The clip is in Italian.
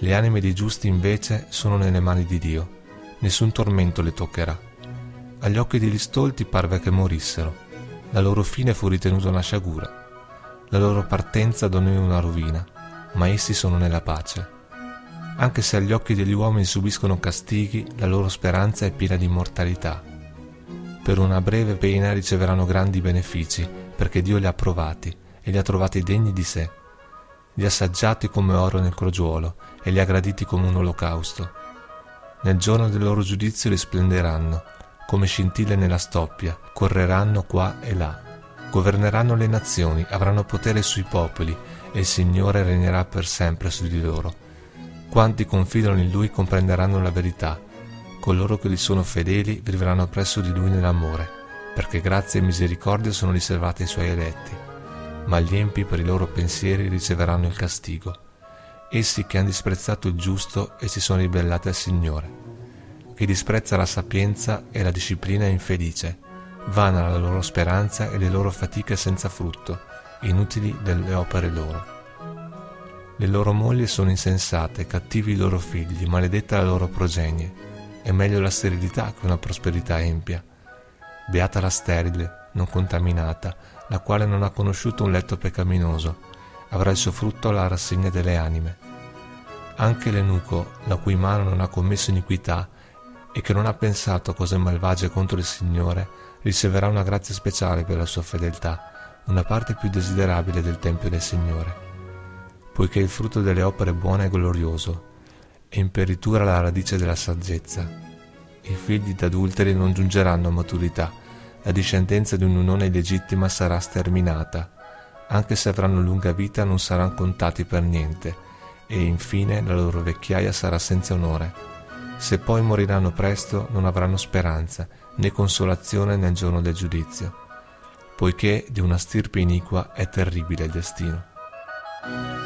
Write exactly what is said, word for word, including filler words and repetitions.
Le anime dei giusti invece sono nelle mani di Dio, nessun tormento le toccherà. Agli occhi degli stolti parve che morissero, la loro fine fu ritenuta una sciagura, la loro partenza donò una rovina, ma essi sono nella pace. Anche se agli occhi degli uomini subiscono castighi, la loro speranza è piena di immortalità. Per una breve pena riceveranno grandi benefici, perché Dio li ha provati e li ha trovati degni di sé. Li ha assaggiati come oro nel crogiuolo e li ha graditi come un olocausto. Nel giorno del loro giudizio risplenderanno, come scintille nella stoppia, correranno qua e là. Governeranno le nazioni, avranno potere sui popoli e il Signore regnerà per sempre su di loro. Quanti confidano in Lui comprenderanno la verità. Coloro che gli sono fedeli vivranno presso di Lui nell'amore, perché grazia e misericordia sono riservate ai Suoi eletti. Ma gli empi per i loro pensieri riceveranno il castigo, essi che hanno disprezzato il giusto e si sono ribellati al Signore. Chi disprezza la sapienza e la disciplina è infelice, vana la loro speranza e le loro fatiche senza frutto, inutili delle opere loro. Le loro mogli sono insensate, cattivi i loro figli, maledetta la loro progenie. È meglio la sterilità che una prosperità empia. Beata la sterile, non contaminata, la quale non ha conosciuto un letto peccaminoso, avrà il suo frutto alla rassegna delle anime. Anche l'eunuco, la cui mano non ha commesso iniquità e che non ha pensato cose malvagie contro il Signore, riceverà una grazia speciale per la sua fedeltà, una parte più desiderabile del Tempio del Signore. Poiché il frutto delle opere buone è glorioso, e imperitura la radice della saggezza. I figli d'adulteri non giungeranno a maturità, la discendenza di un'unione illegittima sarà sterminata, anche se avranno lunga vita non saranno contati per niente, e infine la loro vecchiaia sarà senza onore. Se poi moriranno presto non avranno speranza, né consolazione nel giorno del giudizio, poiché di una stirpe iniqua è terribile il destino.